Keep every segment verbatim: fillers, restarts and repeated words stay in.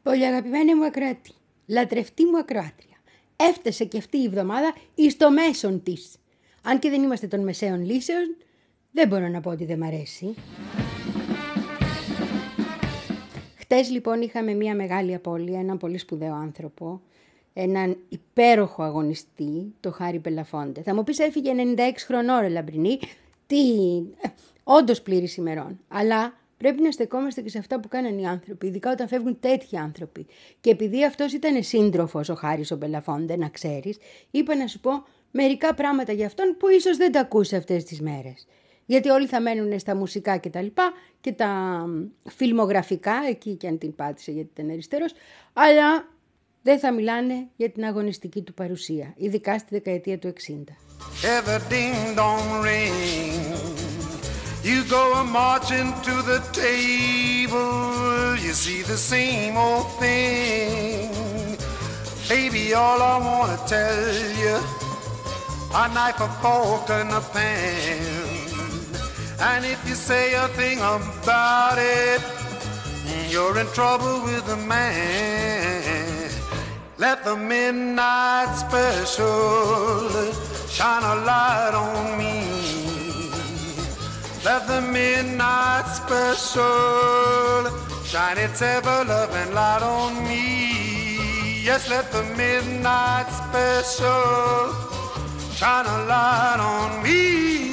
Πολύ αγαπημένη μου ακροατή, λατρευτή μου ακροάτρια, έφτασε και αυτή η εβδομάδα εις το μέσον της. Αν και δεν είμαστε των μεσαίων λύσεων, δεν μπορώ να πω ότι δεν μ' αρέσει. Χτες λοιπόν είχαμε μια μεγάλη απώλεια, έναν πολύ σπουδαίο άνθρωπο, έναν υπέροχο αγωνιστή, το Χάρη Μπελαφόντε. Θα μου πεις έφυγε ενενήντα έξι χρονών, ρε Λαμπρινή, τι, όντως πλήρης ημερών, αλλά πρέπει να στεκόμαστε και σε αυτά που κάνανε οι άνθρωποι, ειδικά όταν φεύγουν τέτοιοι άνθρωποι. Και επειδή αυτός ήταν σύντροφος ο Χάρης ο Μπελαφόντε, να ξέρεις, είπα να σου πω μερικά πράγματα για αυτόν που ίσως δεν τα ακούς αυτές τις μέρες. Γιατί όλοι θα μένουν στα μουσικά και τα λοιπά και τα φιλμογραφικά, εκεί και αν την πάτησε γιατί ήταν αριστερός, αλλά δεν θα μιλάνε για την αγωνιστική του παρουσία, ειδικά στη δεκαετία του εξήντα. You go a marching to the table, you see the same old thing. Baby, all I wanna tell you, a knife, a fork, and a pan. And if you say a thing about it, you're in trouble with the man. Let the midnight special shine a light on me. Let the midnight special shine its ever-loving light on me. Yes, let the midnight special shine a light on me.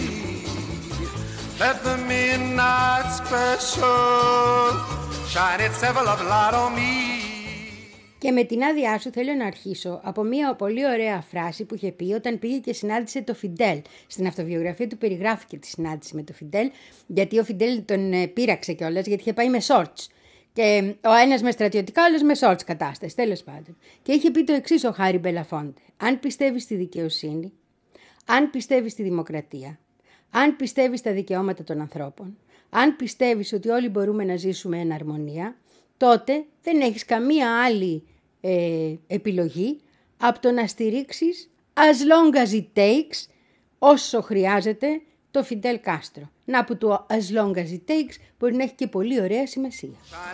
Let the midnight special shine its ever-loving light on me. Και με την άδειά σου θέλω να αρχίσω από μια πολύ ωραία φράση που είχε πει όταν πήγε και συνάντησε το Φιντέλ. Στην αυτοβιογραφία του περιγράφει και τη συνάντηση με το Φιντέλ, γιατί ο Φιντέλ τον πείραξε κιόλας, γιατί είχε πάει με σόρτς. Και ο ένας με στρατιωτικά, ο άλλος με σόρτς κατάσταση, τέλος πάντων. Και είχε πει το εξής ο Χάρη Μπελαφόντε: αν πιστεύεις στη δικαιοσύνη, αν πιστεύεις στη δημοκρατία, αν πιστεύεις στα δικαιώματα των ανθρώπων, αν πιστεύεις ότι όλοι μπορούμε να ζήσουμε εν αρμονία, τότε δεν έχεις καμία άλλη ε, επιλογή από το να στηρίξεις as long as it takes, όσο χρειάζεται, το Φιντέλ Κάστρο. Να που το as long as it takes μπορεί να έχει και πολύ ωραία σημασία.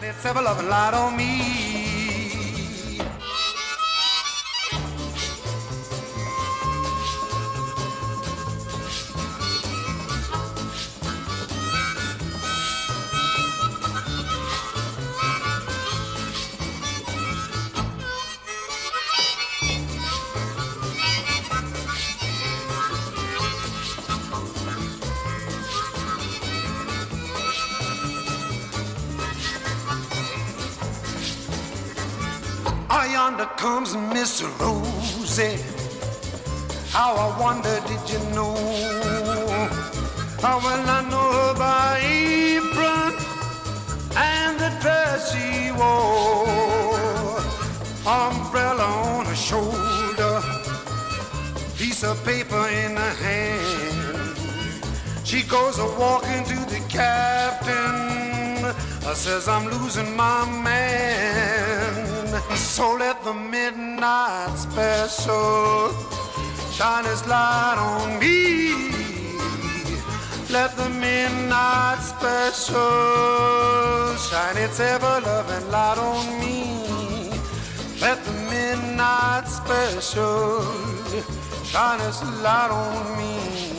Yonder comes Miss Rosie. How I wonder, did you know? How well I know her by apron and the dress she wore. Umbrella on her shoulder, piece of paper in her hand. She goes a walking to the captain. I says I'm losing my man. So let the midnight special shine its light on me. Let the midnight special shine its ever-loving light on me. Let the midnight special shine its light on me.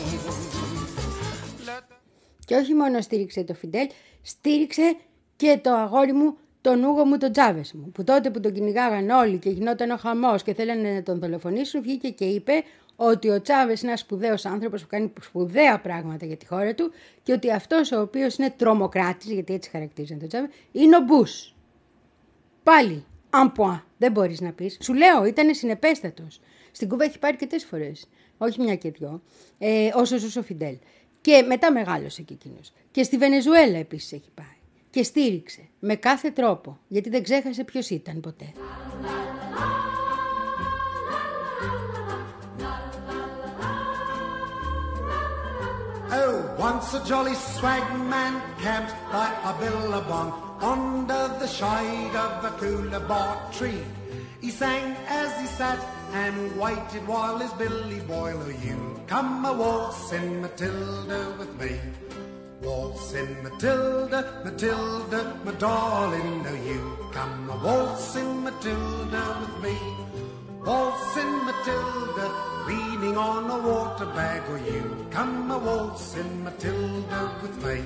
Και όχι μόνο στήριξε το Φιντέλ, στήριξε και το αγόρι μου, τον Ούγο μου, τον Τσάβες μου, που τότε που τον κυνηγάγαν όλοι και γινόταν ο χαμός και θέλανε να τον δολοφονήσουν, βγήκε και είπε ότι ο Τσάβες είναι ένας σπουδαίος άνθρωπος που κάνει σπουδαία πράγματα για τη χώρα του και ότι αυτός ο οποίος είναι τρομοκράτης, γιατί έτσι χαρακτηρίζεται τον Τσάβες, είναι ο Μπούς. Πάλι, un point, δεν μπορείς να πεις. Σου λέω, ήταν συνεπέστατος. Στην Κούβα έχει πάρει και τέσσερις φορές, όχι μια και δυο, ε, όσο ζούσε ο Φιντέλ. Και μετά μεγάλωσε και εκείνος. Και στη Βενεζουέλα επίσης έχει πάει. Και στήριξε με κάθε τρόπο, γιατί δεν ξέχασε ποιος ήταν ποτέ. Oh, once a jolly swag man camped by a billabong under the shade of a coolabah tree. He sang as he sat and waited while his Billy Boyle, oh, you come a waltzing Matilda with me. Waltzing Matilda, Matilda, my darling, now you come a waltzing Matilda with me. Waltzing Matilda, leaning on a water bag, or you come a waltzing Matilda with me.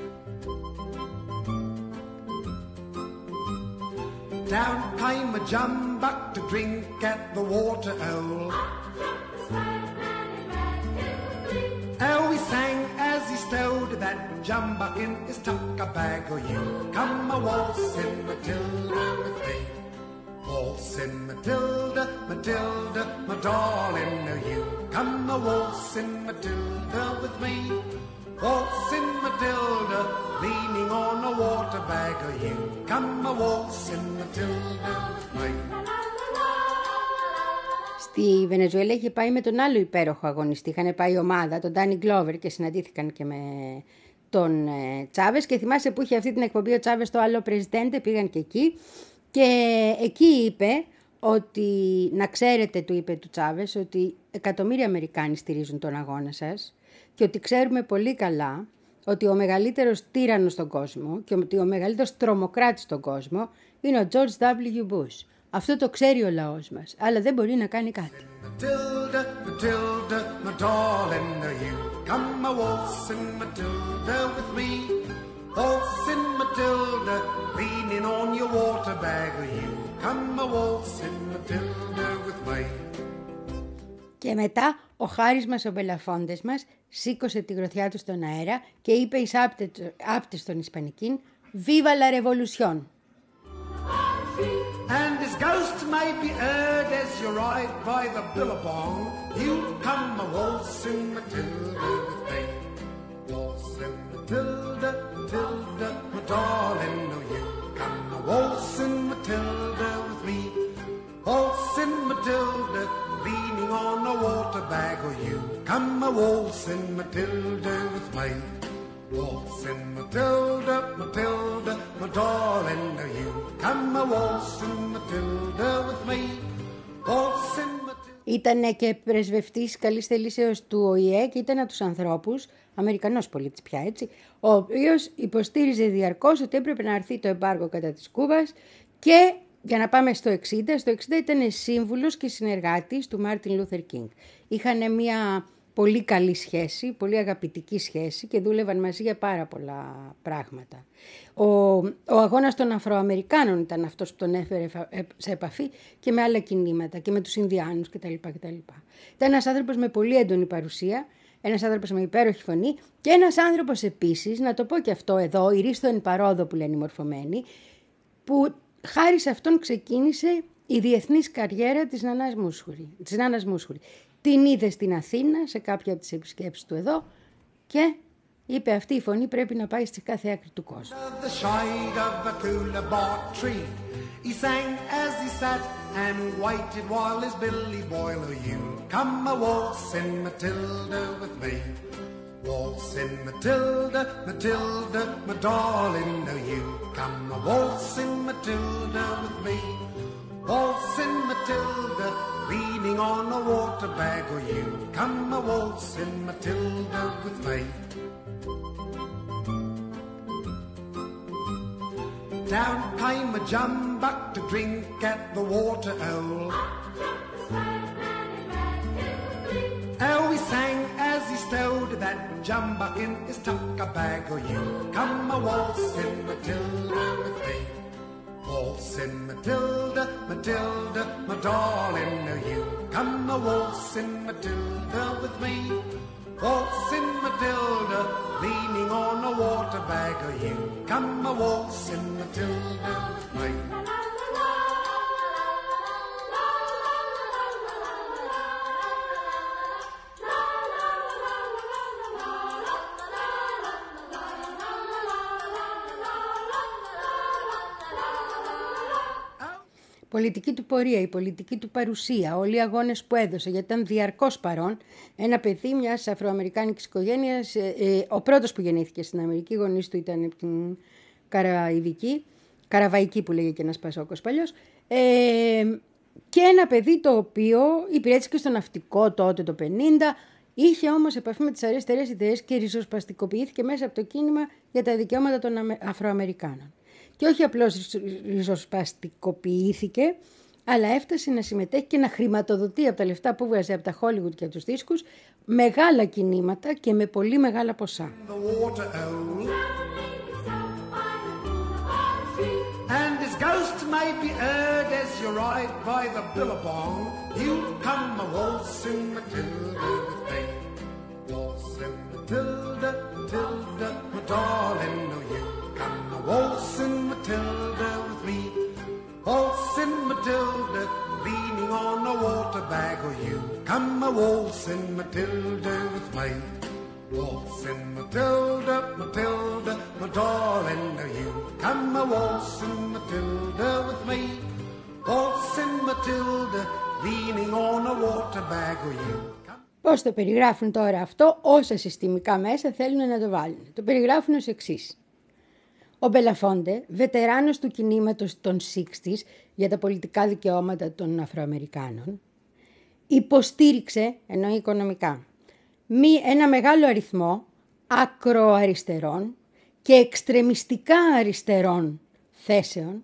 Down came a jumbuck to drink at the water hole. How he sang as he stowed that jumbuck in his tucker bag, or you come a waltzing Matilda with me. Waltzing Matilda, Matilda, my darling, now you come a waltzing Matilda with me. Waltzing Matilda, leaning on a water bag, or you come a waltzing Matilda with me. Στη Βενεζουέλα είχε πάει με τον άλλο υπέροχο αγωνιστή. Είχαν πάει η ομάδα, τον Ντάνι Γκλόβερ, και συναντήθηκαν και με τον ε, Τσάβες. Και θυμάσαι που είχε αυτή την εκπομπή ο Τσάβες στο άλλο Πρεζιντέντε, πήγαν και εκεί. Και εκεί είπε ότι, να ξέρετε, του είπε του Τσάβες, ότι εκατομμύρια Αμερικάνοι στηρίζουν τον αγώνα σας και ότι ξέρουμε πολύ καλά ότι ο μεγαλύτερος τύραννος στον κόσμο και ότι ο μεγαλύτερος τρομοκράτης στον κόσμο είναι ο George ντάμπλιου. Bush. Αυτό το ξέρει ο λαός μας, αλλά δεν μπορεί να κάνει κάτι. Matilda, Matilda, my darling, now you come a waltzing Matilda with me. Waltzing Matilda, leaning on your water bag, or you come a waltzing Matilda with me. Και μετά ο Χάρης μας, ο Μπελαφόντες μας, σήκωσε τη γροθιά του στον αέρα και είπε εις άπτες στον Ισπανικήν «Viva la Revolución». And his ghost may be heard as you ride by the billabong. You come a waltzing Matilda with me. Waltzing Matilda, Matilda, my darling, no you come a waltzing Matilda with me. Waltzing Matilda, leaning on a water bag, or you come a waltzing Matilda with me. Waltzing Matilda, Matilda, my darling, now you come a waltzing Matilda with me. Waltzing Matilda. Ήτανε και πρεσβευτής καλής θελήσεως του Ο Η Ε και ήταν από τους ανθρώπους, Αμερικανός πολίτης πια έτσι, ο οποίος υποστήριζε διαρκώς ότι έπρεπε να αρθεί το εμπάργο κατά της Κούβας και για να πάμε στο εξήντα, στο εξήντα ήταν σύμβουλος και συνεργάτης του Μάρτιν Λούθερ Κίνγκ. Είχαν μια πολύ καλή σχέση, πολύ αγαπητική σχέση και δούλευαν μαζί για πάρα πολλά πράγματα. Ο, ο αγώνας των Αφροαμερικάνων ήταν αυτός που τον έφερε σε επαφή και με άλλα κινήματα και με τους Ινδιάνους κτλ. κτλ. Ήταν ένας άνθρωπος με πολύ έντονη παρουσία, ένας άνθρωπος με υπέροχη φωνή και ένας άνθρωπος επίσης, να το πω και αυτό εδώ, ηρίστο εν παρόδο που λένε οι μορφωμένοι, που χάρη σε αυτόν ξεκίνησε η διεθνής καριέρα της Νάνας Μούσχουρη. Της Νάνας Μούσχουρη. Την είδε στην Αθήνα σε κάποια από τις επισκέψεις του εδώ και είπε αυτή η φωνή πρέπει να πάει στη κάθε άκρη του κόσμου. He sang as he sat and waited while his Billy Boiler, you come a waltzing Matilda with me. Waltzing Matilda, Matilda, my darling, now you come a waltzing Matilda with me. Waltzing Matilda, leaning on a water bag, or you come a waltzing Matilda with me. Down came a jumbuck to drink at the water hole. How he sang as he stowed that jumbuck in his tucker bag, or you come a waltzing Matilda with me. Waltzing Matilda, Matilda, my darling, now you come a waltzing Matilda with me. Waltzing Matilda, leaning on a water bag, or you come a waltzing Matilda with me. Πολιτική του πορεία, η πολιτική του παρουσία, όλοι οι αγώνες που έδωσε, γιατί ήταν διαρκώς παρόν. Ένα παιδί μιας αφροαμερικάνικης οικογένειας, ε, ε, ο πρώτος που γεννήθηκε στην Αμερική, οι γονείς του ήταν από την Καραϊβική, Καραβαϊκή που λέγε και ένας Πασόκος παλιός, ε, και ένα παιδί το οποίο υπηρέτησε και στο ναυτικό τότε το πενήντα Είχε όμως επαφή με τις αριστερές ιδέες και ριζοσπαστικοποιήθηκε μέσα από το κίνημα για τα δικαιώματα των Αφροαμερικάνων. Και όχι απλώς ριζοσπαστικοποιήθηκε, αλλά έφτασε να συμμετέχει και να χρηματοδοτεί από τα λεφτά που βγάζει από τα Hollywood και από τους δίσκους μεγάλα κινήματα και με πολύ μεγάλα ποσά. And his ghost may be heard as you ride by the billabong. You come a waltzing Matilda with me. Waltzing Matilda, Matilda, my darling. Oh, you come a waltzing Matilda with me. Waltzing Matilda, leaning on a water bag. Oh, you come a waltzing Matilda with me. Waltzing Matilda, Matilda, my darling, now you come a waltzing Matilda with me. Waltzing Matilda, leaning on a water bag, oh you. Πώς το περιγράφουν τώρα αυτό, όσα συστημικά μέσα θέλουν να το βάλουν. Το περιγράφουν ως εξής. Ο Μπελαφόντε, βετεράνος του κινήματος των εξήντα για τα πολιτικά δικαιώματα των Αφροαμερικάνων, υποστήριξε, εννοεί οικονομικά, μη ένα μεγάλο αριθμό ακροαριστερών και εξτρεμιστικά αριστερών θέσεων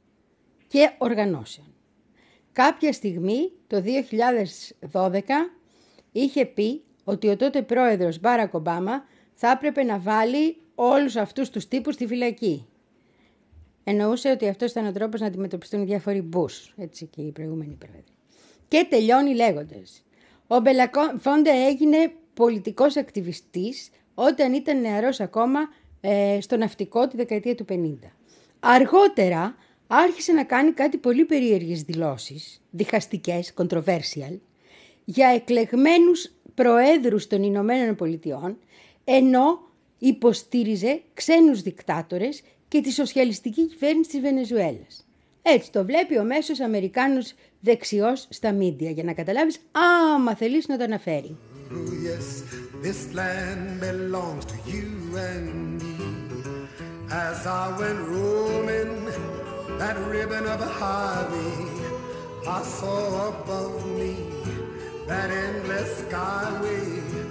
και οργανώσεων. Κάποια στιγμή, το δύο χιλιάδες δώδεκα, είχε πει ότι ο τότε πρόεδρος Μπάρακ Ομπάμα θα έπρεπε να βάλει όλους αυτούς τους τύπους στη φυλακή. Εννοούσε ότι αυτός ήταν ο τρόπος να αντιμετωπιστούν διάφοροι Μπούς, έτσι και οι προηγούμενοι πρόεδροι. Και τελειώνει λέγοντας. Ο Μπελαφόντε έγινε πολιτικός ακτιβιστής όταν ήταν νεαρός ακόμα ε, στο ναυτικό τη δεκαετία του πενήντα. Αργότερα άρχισε να κάνει κάτι πολύ περίεργες δηλώσεις, διχαστικές, controversial, για εκλεγμένους προέδρους των Ηνωμένων Πολιτειών, ενώ υποστήριζε ξένους δικτάτορες και τη σοσιαλιστική κυβέρνηση της Βενεζουέλας. Έτσι το βλέπει ο μέσος Αμερικάνος δεξιός στα μίντια, για να καταλάβεις, άμα θελείς να το αναφέρει. Oh, yes, this land belongs to you and me. As I went roaming that ribbon of a highway, I saw above me that endless skyway.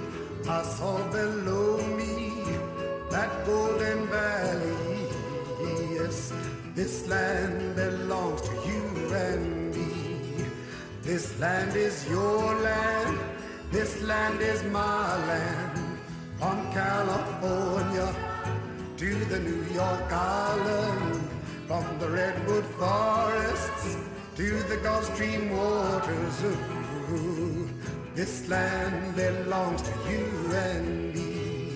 I saw below me that golden valley. Yes, this land belongs to you and me. This land is your land. This land is my land, from California to the New York Island, from the redwood forests to the Gulf Stream waters. Ooh, this land belongs to you and me.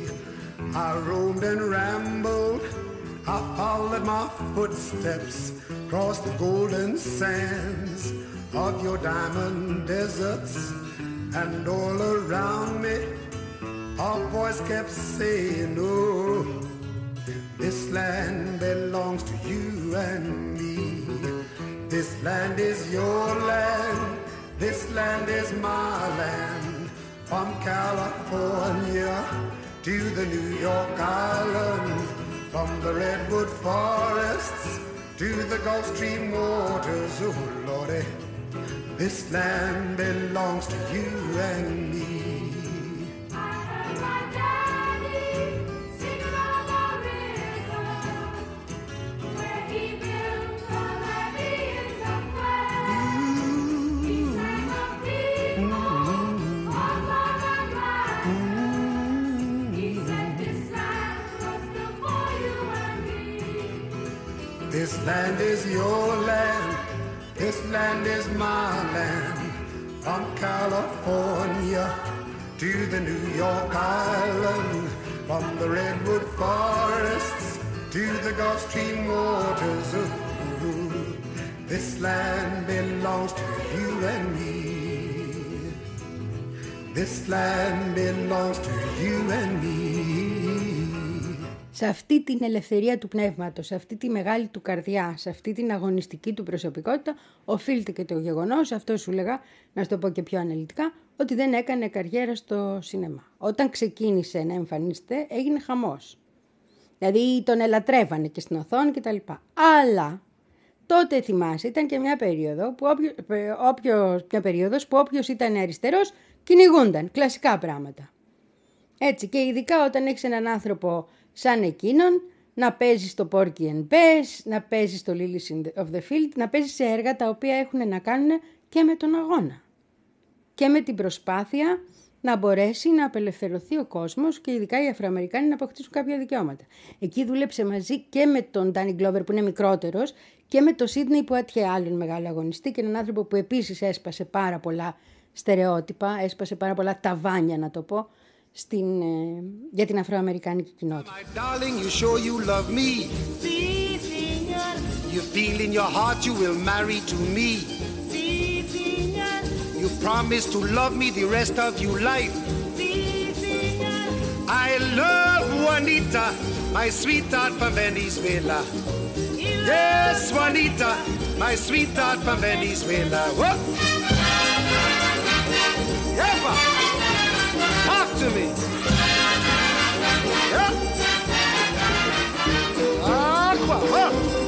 I roamed and rambled, I followed my footsteps across the golden sands of your diamond deserts. And all around me, our voice kept saying, oh, this land belongs to you and me. This land is your land, this land is my land. From California to the New York Island, from the redwood forests to the Gulf Stream waters, oh Lordy. This land belongs to you and me. I heard my daddy sing along the river, where he built the levee in the well. He sang of people all over the land. He said this land was built for you and me. This land is your land. This land is my land, from California to the New York Island, from the redwood forests to the Gulf Stream waters. Ooh, this land belongs to you and me. This land belongs to you and me. Σε αυτή την ελευθερία του πνεύματος, σε αυτή τη μεγάλη του καρδιά, σε αυτή την αγωνιστική του προσωπικότητα, οφείλεται και το γεγονός, αυτό σου λέγα, να σου το πω και πιο αναλυτικά, ότι δεν έκανε καριέρα στο σινεμά. Όταν ξεκίνησε να εμφανίζεται, έγινε χαμός. Δηλαδή τον ελατρεύανε και στην οθόνη κτλ. Αλλά τότε θυμάσαι, ήταν και μια περίοδο που όποιος, όποιος, μια περίοδος που όποιος ήταν αριστερός, Κυνηγούνταν, κλασικά πράγματα. Έτσι, και ειδικά όταν έχεις έναν άνθρωπο σαν εκείνον, να παίζει στο Porky and Bess, να παίζει στο Lilies of the Field, να παίζει σε έργα τα οποία έχουν να κάνουν και με τον αγώνα. Και με την προσπάθεια να μπορέσει να απελευθερωθεί ο κόσμος και ειδικά οι Αφροαμερικάνοι να αποκτήσουν κάποια δικαιώματα. Εκεί δούλεψε μαζί και με τον Danny Glover που είναι μικρότερος και με τον Sidney Poitier, άλλον μεγάλο αγωνιστή και έναν άνθρωπο που επίσης έσπασε πάρα πολλά στερεότυπα, έσπασε πάρα πολλά ταβάνια να το πω, στην, ε, για την Αφροαμερικάνικη κοινότητα. My darling, you show you love me. Sí, señor. You feel in your heart you will marry to me. Sí, señor. You promise to love me the rest of your life. Sí, señor. I love Juanita, my sweetheart from Venezuela. Yes, Juanita, my sweetheart from Venezuela. Whoa. Ever. Talk to me. Yeah. Aqua, huh?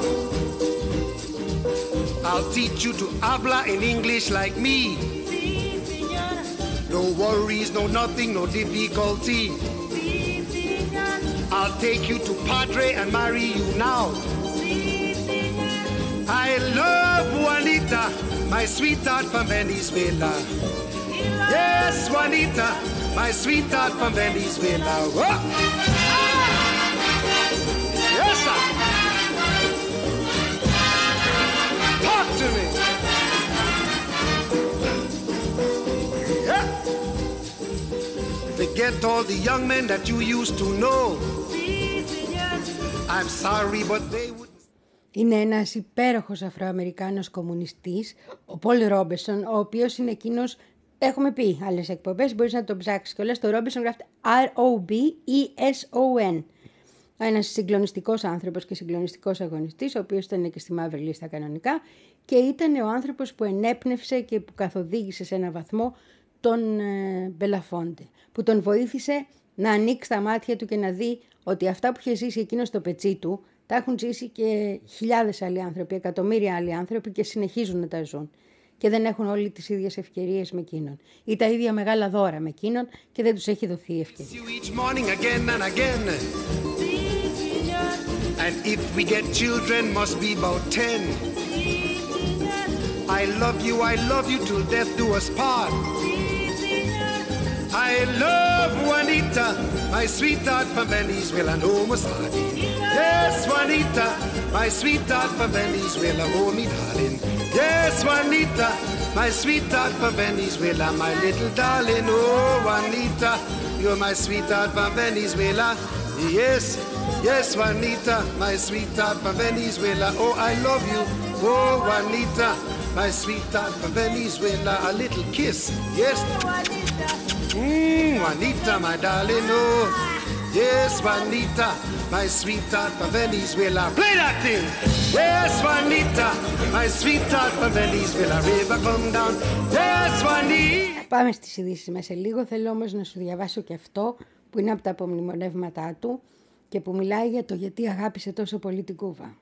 I'll teach you to habla in English like me. Sí, señor. No worries, no nothing, no difficulty. Sí, señor. I'll take you to Padre and marry you now. Sí, señor. I love Juanita, my sweetheart from Venezuela. Yes, Juanita, my sweetheart from Venezuela. Whoa. Yes, sir. Talk to me. Yeah. Forget all the young men that you used to know. Sí, señor. I'm sorry, but they would... Είναι ένας υπέροχος Αφροαμερικάνος κομμουνιστής, ο Πολ Ρόμπεσον, ο οποίος είναι εκείνος, έχουμε πει άλλες εκπομπές, μπορείς να το ψάξεις κιόλας, το Ρόμπεσον γράφεται αρ ο μπι ι ες ο εν. Ένας συγκλονιστικός άνθρωπος και συγκλονιστικός αγωνιστής, ο οποίος ήταν και στη μαύρη λίστα κανονικά και ήταν ο άνθρωπος που ενέπνευσε και που καθοδήγησε σε έναν βαθμό τον ε, Μπελαφόντε, που τον βοήθησε να ανοίξει τα μάτια του και να δει ότι αυτά που είχε ζήσει εκείνο στο πετσί του τα έχουν ζήσει και χιλιάδες άλλοι άνθρωποι, εκατομμύρια άλλοι άνθρωποι και συνεχίζουν να τα ζουν. Και δεν έχουν όλοι τις ίδιες ευκαιρίες με εκείνον. Ή τα ίδια μεγάλα δώρα με εκείνον και δεν τους έχει δοθεί η ευκαιρία. You each morning again and again. Sí, señor. And if we get children, must be about ten. Sí, señor. I love you, I love you till death do us part. Sí, señor. I love Juanita, my sweetheart from Venezuela. No Masadi. Yes, Juanita, my sweetheart from Venezuela. Oh, me darling. Yes, Juanita, my sweetheart from Venezuela. My little darling. Oh, Juanita, you're my sweetheart from Venezuela. Yes, yes, Juanita, my sweetheart from Venezuela. Oh, I love you. Oh, Juanita, my sweetheart from Venezuela. A little kiss. Yes. Juanita. Mmm, Juanita, my darling, oh. Yes, Juanita, my sweetheart from Venezuela. Play that thing. Yes, Juanita, my sweetheart from Venezuela. River come down. Yes, Juanita. Πάμε στις ειδήσεις μας σε λίγο. Θέλω όμως να σου διαβάσω και αυτό που είναι από τα απομνημονεύματά του και που μιλάει για το γιατί αγάπησε τόσο πολύ την Κούβα.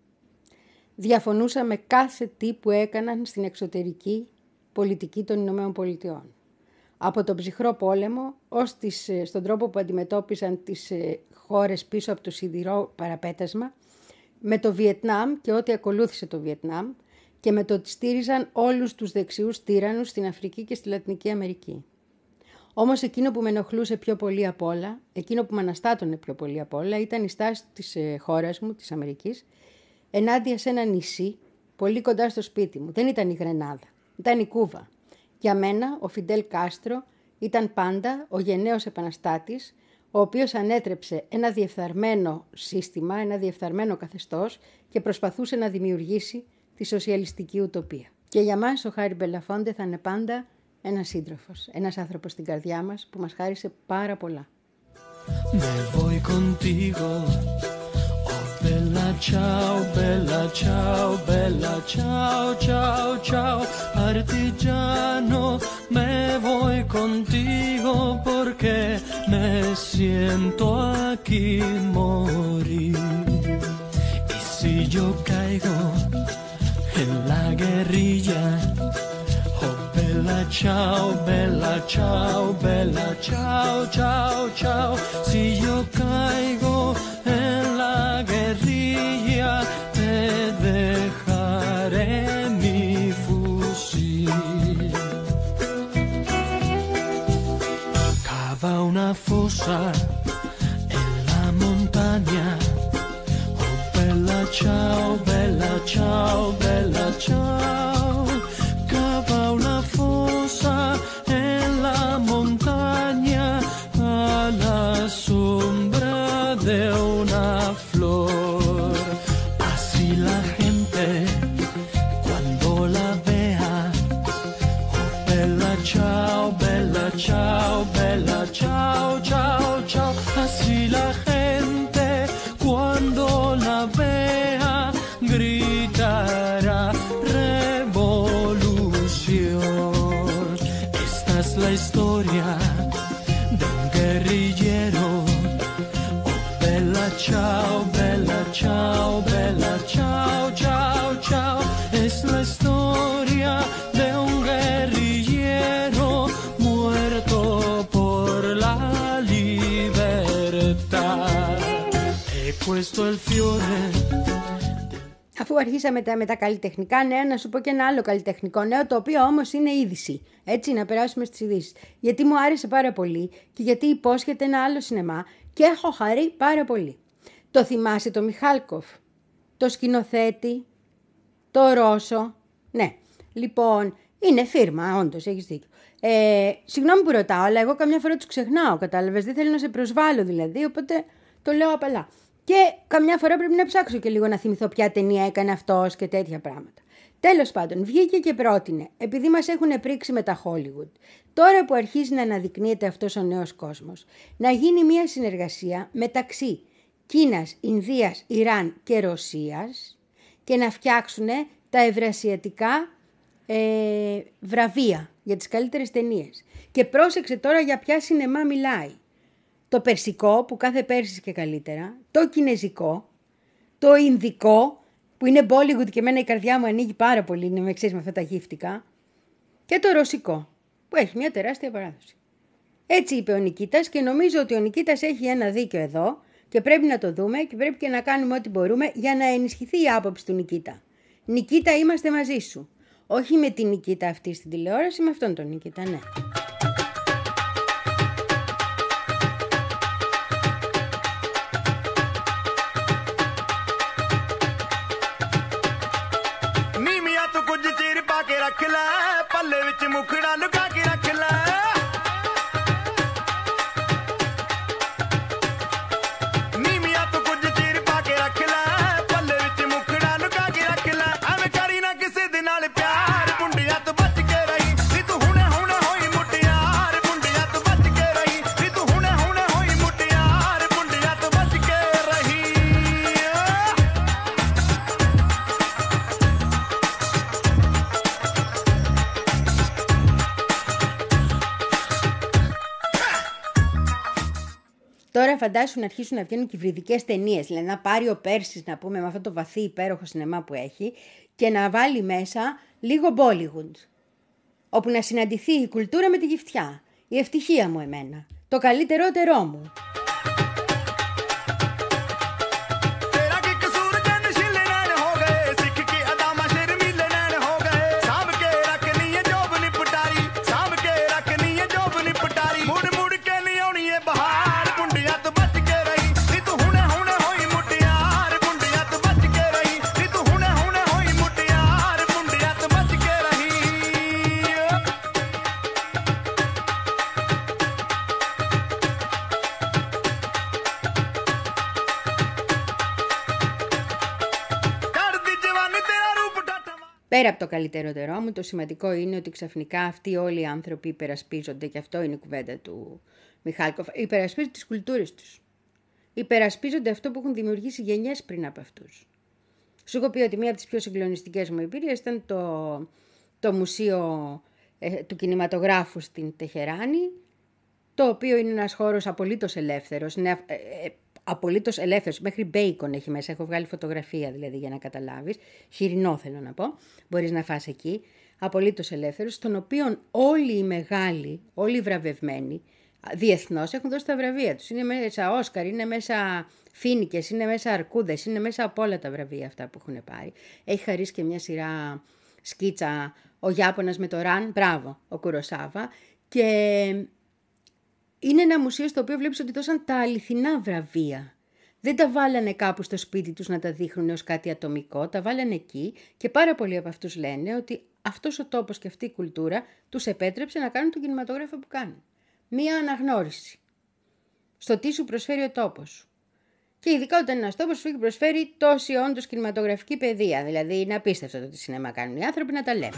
Διαφωνούσα με κάθε τι που έκαναν στην εξωτερική πολιτική των Ηνωμένων Πολιτειών. Από τον ψυχρό πόλεμο ως τις, στον τρόπο που αντιμετώπισαν τις χώρες πίσω από το σιδηρό παραπέτασμα, με το Βιετνάμ και ό,τι ακολούθησε το Βιετνάμ και με το ότι στήριζαν όλους τους δεξιούς τύραννους στην Αφρική και στη Λατινική Αμερική. Όμως εκείνο που με ενοχλούσε πιο πολύ απ' όλα, εκείνο που με αναστάτωνε πιο πολύ απ' όλα, ήταν η στάση της χώρας μου, της Αμερικής, ενάντια σε ένα νησί πολύ κοντά στο σπίτι μου. Δεν ήταν η Γρενάδα, ήταν η Κούβα. Για μένα ο Φιντέλ Κάστρο ήταν πάντα ο γενναίος επαναστάτης, ο οποίος ανέτρεψε ένα διεφθαρμένο σύστημα, ένα διεφθαρμένο καθεστώς και προσπαθούσε να δημιουργήσει τη σοσιαλιστική ουτοπία. Και για μας ο Χάρι Μπελαφόντε θα είναι πάντα ένας σύντροφος, ένας άνθρωπος στην καρδιά μας που μας χάρισε πάρα πολλά. Me voy contigo, oh bella ciao, bella ciao, bella ciao, ciao, ciao, partigiano, me voy contigo porque me siento aquí morir. Y si yo caigo en la guerrilla, oh bella Bella ciao, bella ciao, bella ciao, ciao, ciao. Si yo caigo en la guerrilla, te dejaré mi fusil. Cava una fosa en la montaña. Oh, bella ciao, bella ciao, bella ciao. Cava una fosa en la montaña a la sombra de una flor. Así la gente cuando la vea, oh, bella ciao, bella ciao, bella ciao, ciao, ciao. Así la gente cuando la vea gritará revolución. Esta es la historia de un guerrillero. Oh, bella ciao, bella ciao, bella ciao, ciao, ciao. Es la historia de un guerrillero muerto por la libertad. He puesto el fiore. Αφού αρχίσαμε τα, με τα καλλιτεχνικά νέα, να σου πω και ένα άλλο καλλιτεχνικό νέο, το οποίο όμως είναι είδηση. Έτσι, να περάσουμε στις ειδήσεις. Γιατί μου άρεσε πάρα πολύ και γιατί υπόσχεται ένα άλλο σινεμά και έχω χαρεί πάρα πολύ. Το θυμάσαι το Μιχάλκοφ, το σκηνοθέτη, το Ρώσο. Ναι, λοιπόν, είναι φίρμα, όντως, έχεις δίκιο. Ε, συγγνώμη που ρωτάω, αλλά εγώ καμιά φορά τους ξεχνάω, κατάλαβες. Δεν θέλω να σε προσβάλλω δηλαδή, οπότε το λέω απαλά. Και καμιά φορά πρέπει να ψάξω και λίγο να θυμηθώ ποια ταινία έκανε αυτός και τέτοια πράγματα. Τέλος πάντων, βγήκε και πρότεινε, επειδή μας έχουν πρίξει με τα Hollywood, τώρα που αρχίζει να αναδεικνύεται αυτός ο νέος κόσμος, να γίνει μια συνεργασία μεταξύ Κίνας, Ινδίας, Ιράν και Ρωσίας και να φτιάξουν τα ευρασιατικά ε, βραβεία για τις καλύτερες ταινίες. Και πρόσεξε τώρα για ποια σινεμά μιλάει. Το περσικό που κάθε Πέρσης και καλύτερα, το κινεζικό, το ινδικό που είναι Bollywood και εμένα η καρδιά μου ανοίγει πάρα πολύ, είναι με ξέρεις με αυτά τα γύφτικα, και το ρωσικό που έχει μια τεράστια παράδοση. Έτσι είπε ο Νικήτας και νομίζω ότι ο Νικήτας έχει ένα δίκιο εδώ και πρέπει να το δούμε και πρέπει και να κάνουμε ό,τι μπορούμε για να ενισχυθεί η άποψη του Νικήτα. Νικήτα, είμαστε μαζί σου. Όχι με την Νικήτα αυτή στην τηλεόραση, με αυτόν τον Νικήτα, ναι. Τώρα φαντάσου να αρχίσουν να βγαίνουν και υβριδικές ταινίες, δηλαδή να πάρει ο Πέρσης, να πούμε, με αυτό το βαθύ υπέροχο σινεμά που έχει και να βάλει μέσα λίγο Bollywood, όπου να συναντηθεί η κουλτούρα με τη γυφτιά, η ευτυχία μου εμένα, το καλύτερότερό μου. Πέρα από το καλύτερότερό μου, το σημαντικό είναι ότι ξαφνικά αυτοί όλοι οι άνθρωποι υπερασπίζονται, και αυτό είναι η κουβέντα του Μιχάλκοφ, υπερασπίζονται τις κουλτούρες τους. Υπερασπίζονται αυτό που έχουν δημιουργήσει γενιές πριν από αυτούς. Σου έχω πει ότι μία από τις πιο συγκλονιστικές μου εμπειρίες ήταν το, το Μουσείο ε, του Κινηματογράφου στην Τεχεράνη, το οποίο είναι ένας χώρος απολύτως ελεύθερος, είναι, ε, ε, απολύτως ελεύθερος, μέχρι μπέικον έχει μέσα, έχω βγάλει φωτογραφία δηλαδή για να καταλάβεις, χοιρινό θέλω να πω, μπορείς να φας εκεί, απολύτως ελεύθερος, στον οποίο όλοι οι μεγάλοι, όλοι οι βραβευμένοι, διεθνώς έχουν δώσει τα βραβεία τους. Είναι μέσα Όσκαρ, είναι μέσα Φίνικες, είναι μέσα Αρκούδες, είναι μέσα από όλα τα βραβεία αυτά που έχουν πάρει. Έχει χαρίσει και μια σειρά σκίτσα ο Ιάπωνας με το Ραν, μπράβο, ο Κουροσάβα. Και είναι ένα μουσείο στο οποίο βλέπεις ότι δώσαν τα αληθινά βραβεία. Δεν τα βάλανε κάπου στο σπίτι τους να τα δείχνουν ως κάτι ατομικό, τα βάλανε εκεί και πάρα πολλοί από αυτούς λένε ότι αυτός ο τόπος και αυτή η κουλτούρα τους επέτρεψε να κάνουν τον κινηματογράφο που κάνουν. Μία αναγνώριση στο τι σου προσφέρει ο τόπος σου. Και ειδικά όταν ένας τόπος σου προσφέρει τόση όντως κινηματογραφική παιδεία. Δηλαδή είναι απίστευτο το τι σινέμα κάνουν οι άνθρωποι, να τα λέμε.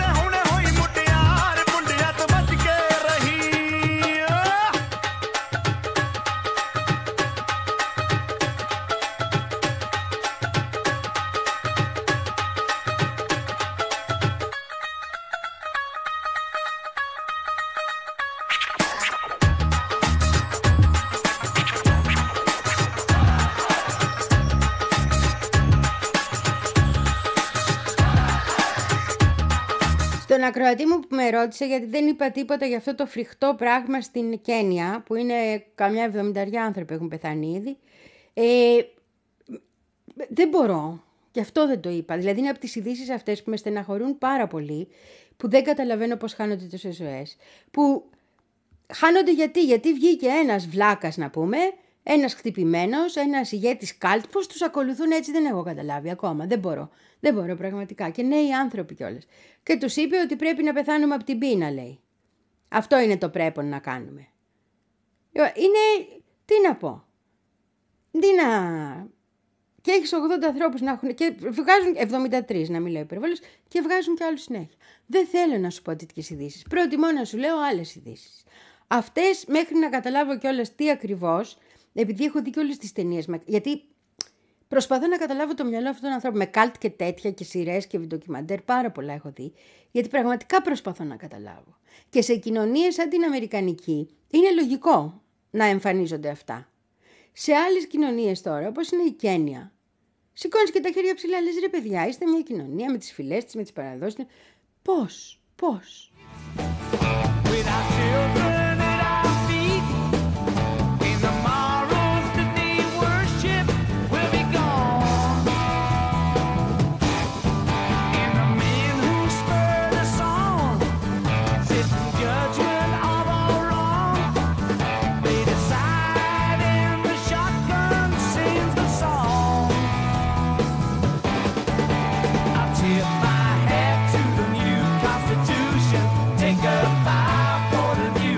Τον ακροατή μου που με ρώτησε, γιατί δεν είπα τίποτα για αυτό το φρικτό πράγμα στην Κένια, που είναι καμιά εβδομηνταριά άνθρωποι έχουν πεθάνει ήδη, ε, δεν μπορώ, και αυτό δεν το είπα. Δηλαδή είναι από τις ειδήσεις αυτές που με στεναχωρούν πάρα πολύ, που δεν καταλαβαίνω πώς χάνονται τόσες ζωές. Που χάνονται γιατί, γιατί βγήκε ένας βλάκας να πούμε, ένας χτυπημένος, ένας ηγέτης καλτ, πώς τους ακολουθούν έτσι δεν έχω καταλάβει ακόμα, δεν μπορώ. Δεν μπορώ πραγματικά. Και νέοι άνθρωποι κιόλας. Και τους είπε ότι πρέπει να πεθάνουμε από την πείνα, λέει. Αυτό είναι το πρέπει να κάνουμε. Είναι, τι να πω. Τι να... Και έχεις ογδόντα ανθρώπους να έχουν... Και βγάζουν εβδομήντα τρία, να μην λέω υπερβολές, και βγάζουν κι άλλους συνέχεια. Δεν θέλω να σου πω τέτοιες ειδήσεις. Προτιμώ να σου λέω άλλες ειδήσεις. Αυτές, μέχρι να καταλάβω κιόλας τι ακριβώς, επειδή έχω δει και όλες τις ταινίες, γιατί... Προσπαθώ να καταλάβω το μυαλό αυτών των ανθρώπων με καλτ και τέτοια και σειρές και βιντοκιμαντέρ, πάρα πολλά έχω δει, γιατί πραγματικά προσπαθώ να καταλάβω. Και σε κοινωνίες σαν την αμερικανική είναι λογικό να εμφανίζονται αυτά. Σε άλλες κοινωνίες τώρα, όπως είναι η Κένια, σηκώνεις και τα χέρια ψηλά, λες ρε παιδιά, είστε μια κοινωνία με τις φυλές της, με τις παραδόσεις. Πώς, πώς. Take a bow for the new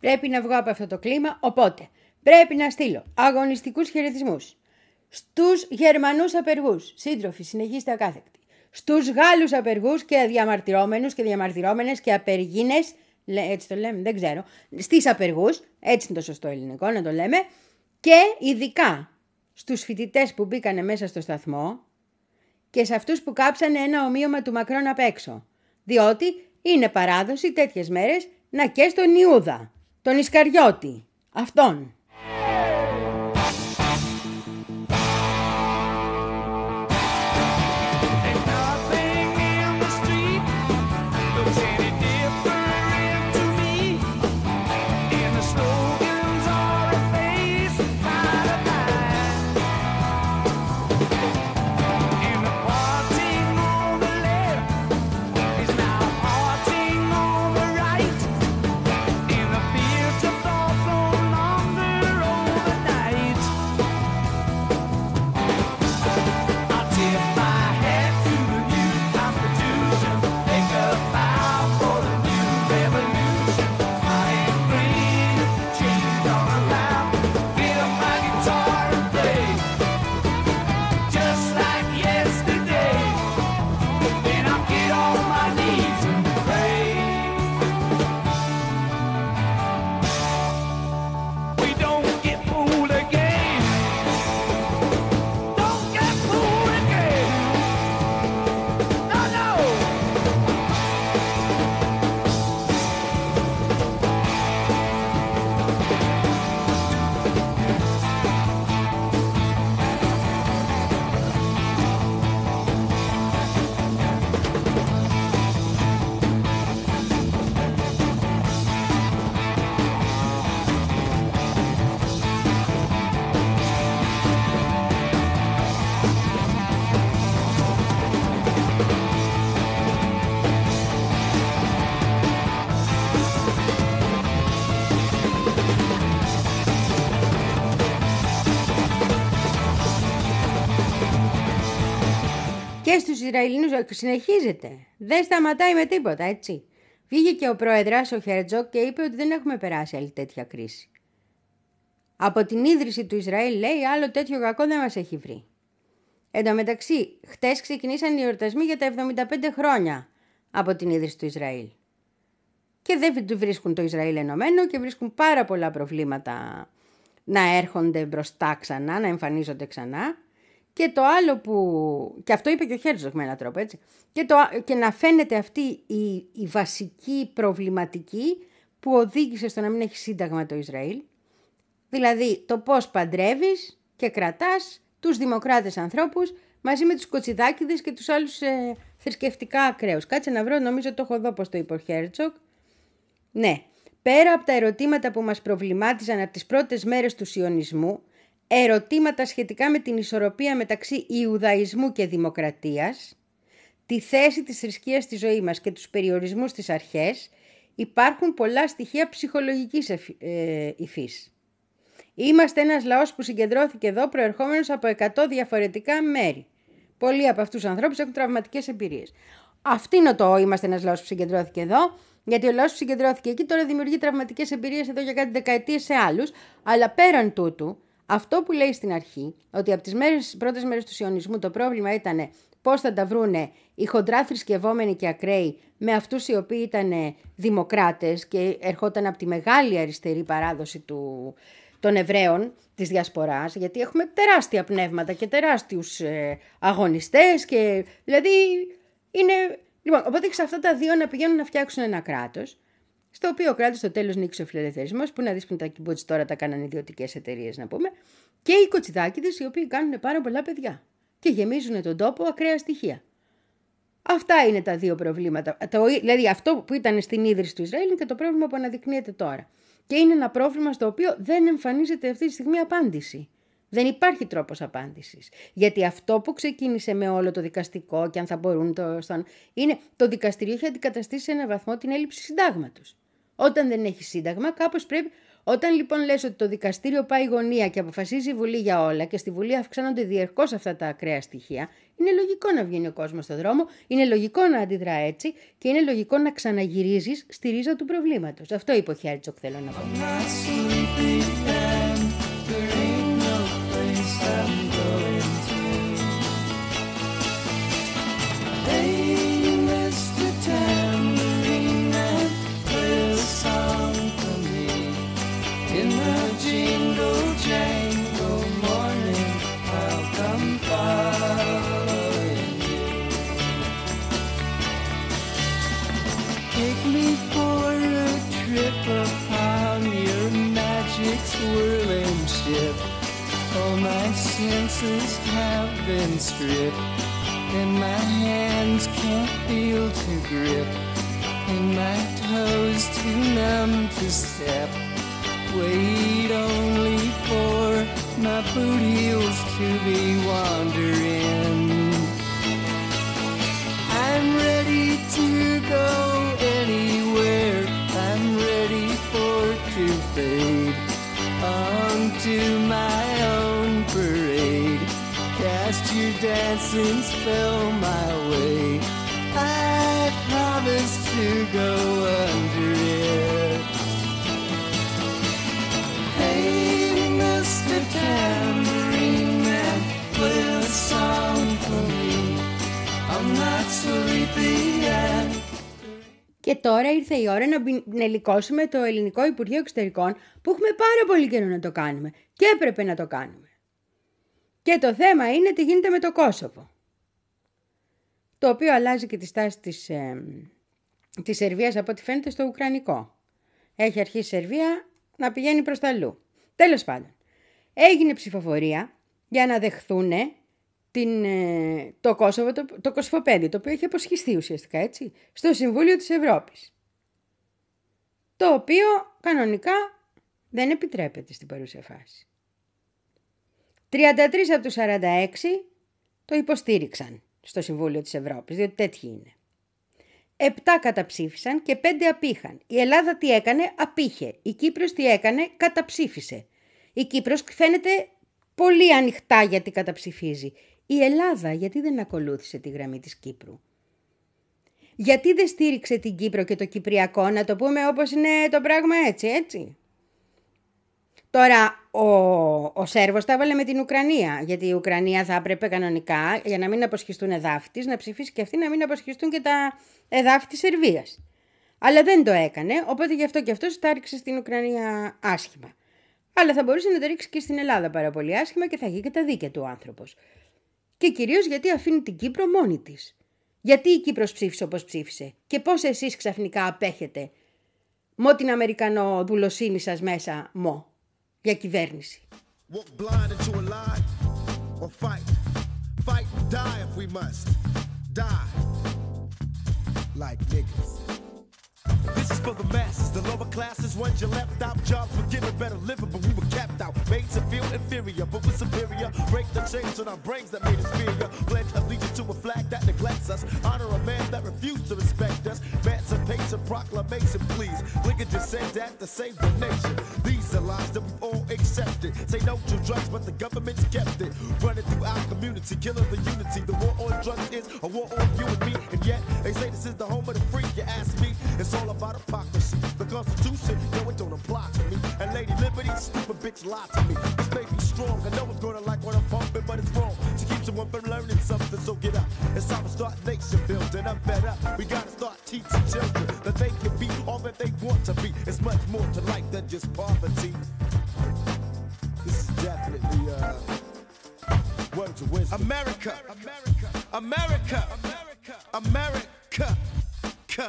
Πρέπει να βγω από αυτό το κλίμα, οπότε πρέπει να στείλω αγωνιστικούς χαιρετισμούς στους Γερμανούς απεργούς, σύντροφοι, συνεχίστε ακάθεκτοι, στους Γάλλους απεργούς και διαμαρτυρόμενους και διαμαρτυρόμενες και απεργίνες, έτσι το λέμε, δεν ξέρω, στις απεργούς, έτσι είναι το σωστό ελληνικό να το λέμε, και ειδικά στους φοιτητές που μπήκανε μέσα στο σταθμό και σε αυτούς που κάψανε ένα ομοίωμα του Μακρόν απ' έξω. Διότι είναι παράδοση τέτοιες μέρες να καίς τον Ιούδα, τον Ισκαριώτη, αυτόν. Και στους Ισραηλινούς συνεχίζεται. Δεν σταματάει με τίποτα, έτσι. Βγήκε και ο πρόεδρας, ο Χέρτζοκ, και είπε ότι δεν έχουμε περάσει άλλη τέτοια κρίση. Από την ίδρυση του Ισραήλ, λέει, άλλο τέτοιο κακό δεν μας έχει βρει. Εν τω μεταξύ, χτες ξεκινήσαν οι εορτασμοί για τα εβδομήντα πέντε χρόνια από την ίδρυση του Ισραήλ. Και δεν βρίσκουν το Ισραήλ ενωμένο και βρίσκουν πάρα πολλά προβλήματα να έρχονται μπροστά ξανά, να εμφανίζονται ξανά. Και το άλλο που, και αυτό είπε και ο Χέρτζοκ με έναν τρόπο, έτσι, και, το, και να φαίνεται αυτή η, η βασική προβληματική που οδήγησε στο να μην έχει σύνταγμα το Ισραήλ, δηλαδή το πώς παντρεύεις και κρατάς τους δημοκράτες ανθρώπους μαζί με τους κοτσιδάκηδες και τους άλλους ε, θρησκευτικά ακραίους. Κάτσε να βρω, νομίζω το έχω δω πώς το είπε ο Χέρτζοκ. Ναι, πέρα από τα ερωτήματα που μας προβλημάτιζαν από τις πρώτες μέρες του σιωνισμού, ερωτήματα σχετικά με την ισορροπία μεταξύ Ιουδαϊσμού και δημοκρατίας, τη θέση της θρησκείας στη ζωή μας και τους περιορισμούς στις αρχές, υπάρχουν πολλά στοιχεία ψυχολογικής υφής. Είμαστε ένας λαός που συγκεντρώθηκε εδώ προερχόμενος από εκατό διαφορετικά μέρη. Πολλοί από αυτούς τους ανθρώπους έχουν τραυματικές εμπειρίες. Αυτή είναι το είμαστε ένας λαός που συγκεντρώθηκε εδώ, γιατί ο λαός που συγκεντρώθηκε εκεί τώρα δημιουργεί τραυματικές εμπειρίες εδώ για κάτι δεκαετίες σε άλλους, αλλά πέραν τούτου, αυτό που λέει στην αρχή, ότι από τις μέρες, πρώτες μέρες του σιωνισμού το πρόβλημα ήταν πώς θα τα βρούνε οι χοντρά θρησκευόμενοι και ακραίοι με αυτούς οι οποίοι ήταν δημοκράτες και ερχόταν από τη μεγάλη αριστερή παράδοση του, των Εβραίων της Διασποράς, γιατί έχουμε τεράστια πνεύματα και τεράστιους ε, αγωνιστές και δηλαδή είναι... Λοιπόν, οπότε σε αυτά τα δύο να πηγαίνουν να φτιάξουν ένα κράτος, στο οποίο ο κράτος στο τέλος νίκησε ο φιλελευθερισμός, που να δεις που τα κυμπούτς τώρα τα κάνανε ιδιωτικές εταιρείες να πούμε, και οι κοτσιδάκηδες οι οποίοι κάνουν πάρα πολλά παιδιά και γεμίζουν τον τόπο ακραία στοιχεία. Αυτά είναι τα δύο προβλήματα. Το, δηλαδή αυτό που ήταν στην ίδρυση του Ισραήλ και το πρόβλημα που αναδεικνύεται τώρα. Και είναι ένα πρόβλημα στο οποίο δεν εμφανίζεται αυτή τη στιγμή απάντηση. Δεν υπάρχει τρόπος απάντησης. Γιατί αυτό που ξεκίνησε με όλο το δικαστικό και αν θα μπορούν το... Στον, είναι το δικαστήριο έχει αντικαταστήσει σε έναν βαθμό την έλλειψη συντάγματος. Όταν δεν έχει σύνταγμα, κάπως πρέπει Όταν λοιπόν λες ότι το δικαστήριο πάει γωνία και αποφασίζει η Βουλή για όλα και στη Βουλή αυξάνονται διαρκώς αυτά τα ακραία στοιχεία, είναι λογικό να βγαίνει ο κόσμος στον δρόμο, είναι λογικό να αντιδρά έτσι και είναι λογικό να ξαναγυρίζεις στη ρίζα του προβλήματος. Αυτό είπε ο Χέρτσοκ, θέλω να πω. Swirling ship, all my senses have been stripped, and my hands can't feel to grip, and my toes too numb to step. Wait only for my boot heels to be wandering. I'm ready to go anywhere, I'm ready for to fade onto my own parade. Cast your dancing spell my way. I promise to go under it. Hey, Mister Tambourine Man, play a song for me. I'm not sleepy yet. Και τώρα ήρθε η ώρα να μπινελικώσουμε το Ελληνικό Υπουργείο Εξωτερικών που έχουμε πάρα πολύ καιρό να το κάνουμε και έπρεπε να το κάνουμε. Και το θέμα είναι τι γίνεται με το Κόσοβο, το οποίο αλλάζει και τη στάση της, ε, της Σερβίας από ό,τι φαίνεται στο Ουκρανικό. Έχει αρχίσει η Σερβία να πηγαίνει προς τα αλλού. Τέλος πάντων, έγινε ψηφοφορία για να δεχθούν την, το Κόσοβο, το, το Κωσυφοπέδιο, το οποίο έχει αποσχιστεί ουσιαστικά, έτσι, στο Συμβούλιο της Ευρώπης. Το οποίο κανονικά δεν επιτρέπεται στην παρούσα φάση. τριάντα τρία από τους σαράντα έξι το υποστήριξαν στο Συμβούλιο της Ευρώπης, διότι τέτοιοι είναι. Επτά καταψήφισαν και πέντε απήχαν. Η Ελλάδα τι έκανε? Απήχε. Η Κύπρος τι έκανε? Καταψήφισε. Η Κύπρος φαίνεται πολύ ανοιχτά γιατί καταψηφίζει. Η Ελλάδα γιατί δεν ακολούθησε τη γραμμή της Κύπρου? Γιατί δεν στήριξε την Κύπρο και το Κυπριακό, να το πούμε όπως είναι το πράγμα, έτσι, έτσι. Τώρα, ο, ο Σέρβος τα έβαλε με την Ουκρανία, γιατί η Ουκρανία θα έπρεπε κανονικά, για να μην αποσχιστούν εδάφη της, να ψηφίσει και αυτή να μην αποσχιστούν και τα εδάφη της Σερβίας. Αλλά δεν το έκανε, οπότε γι' αυτό και αυτός τα ρίξε στην Ουκρανία άσχημα. Αλλά θα μπορούσε να τα ρίξει και στην Ελλάδα πάρα πολύ άσχημα και θα είχε και τα δίκαια του άνθρωπος. Και κυρίως γιατί αφήνει την Κύπρο μόνη της. Γιατί η Κύπρος ψήφισε όπως ψήφισε και πώς εσείς ξαφνικά απέχετε μο την Αμερικανό δουλοσύνη σας μέσα μο για κυβέρνηση. Walk blind into a lie or fight. Fight and die if we must. Die like niggas. This is for the masses, the lower classes, ones you left out. Jobs were given better living, but we were kept out. Made to feel inferior, but we're superior. Break the chains on our brains that made us inferior. Pledge allegiance to a flag that neglects us. Honor a man that refused to respect us. Emancipation proclamation, please. Lincoln just said that to save the nation. These are lies that we've all accepted. Say no to drugs, but the government's kept it. Running through our community, killing the unity. The war on drugs is a war on you and me. And yet, they say this is the home of the free. You ask me, it's all about hypocrisy. The Constitution, no, it don't apply to me. And Lady Liberty, stupid bitch, lie to me. This may be strong, I know it's gonna like what I'm pumping, but it's wrong. She keeps someone from learning something, so get up. It's time to start nation building. I'm fed up. We gotta start teaching children that they can be all that they want to be. It's much more to life than just poverty. This is definitely uh, words of wisdom. America, America, America, America, America, America.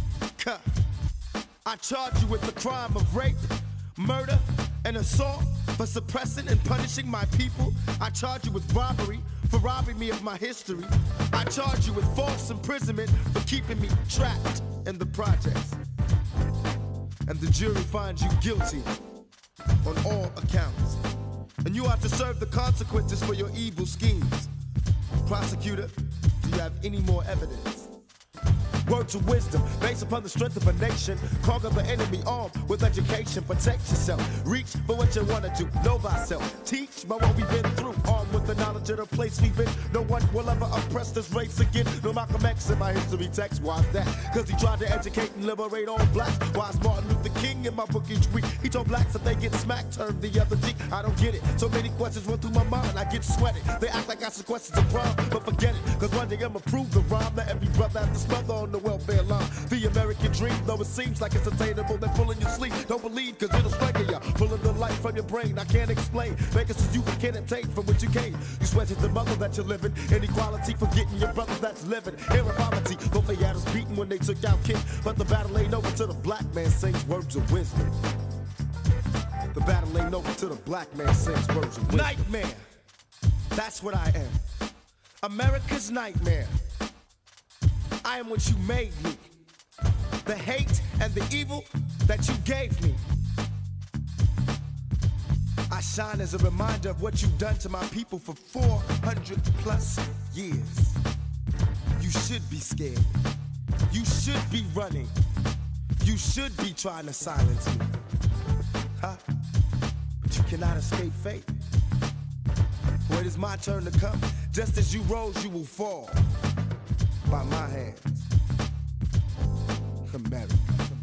I charge you with the crime of rape, murder, and assault for suppressing and punishing my people. I charge you with robbery for robbing me of my history. I charge you with false imprisonment for keeping me trapped in the projects. And the jury finds you guilty on all accounts. And you have to serve the consequences for your evil schemes. Prosecutor, do you have any more evidence? Words of wisdom, based upon the strength of a nation. Conquer the enemy armed with education. Protect yourself. Reach for what you want to do. Know thyself. Teach by what we've been through. Armed with the knowledge of the place we've been. No one will ever oppress this race again. No Malcolm X in my history text. Why's that? Because he tried to educate and liberate all blacks. Why's Martin Luther King in my book each week? He told blacks if they get smacked, turn the other cheek. I don't get it. So many questions run through my mind. I get sweaty. They act like I some questions of crime. But forget it. Because one day I'ma prove the rhyme. That every brother has to smother on the welfare line. The American dream, though it seems like it's attainable, they're pulling your sleep. Don't believe, cause it'll strangle ya. Pulling the life from your brain, I can't explain. Make it so you can't obtain from which you came. You sweat to the mother that you're living. Inequality, forgetting your brother that's living. Here in poverty, though they had us beaten when they took out King. But the battle ain't over till the black man sings words of wisdom. The battle ain't over till the black man sings words of wisdom. Nightmare, that's what I am. America's nightmare. I am what you made me. The hate and the evil that you gave me. I shine as a reminder of what you've done to my people for four hundred plus years. You should be scared. You should be running. You should be trying to silence me. Huh? But you cannot escape fate. For it is my turn to come. Just as you rose, you will fall. By my hands. America.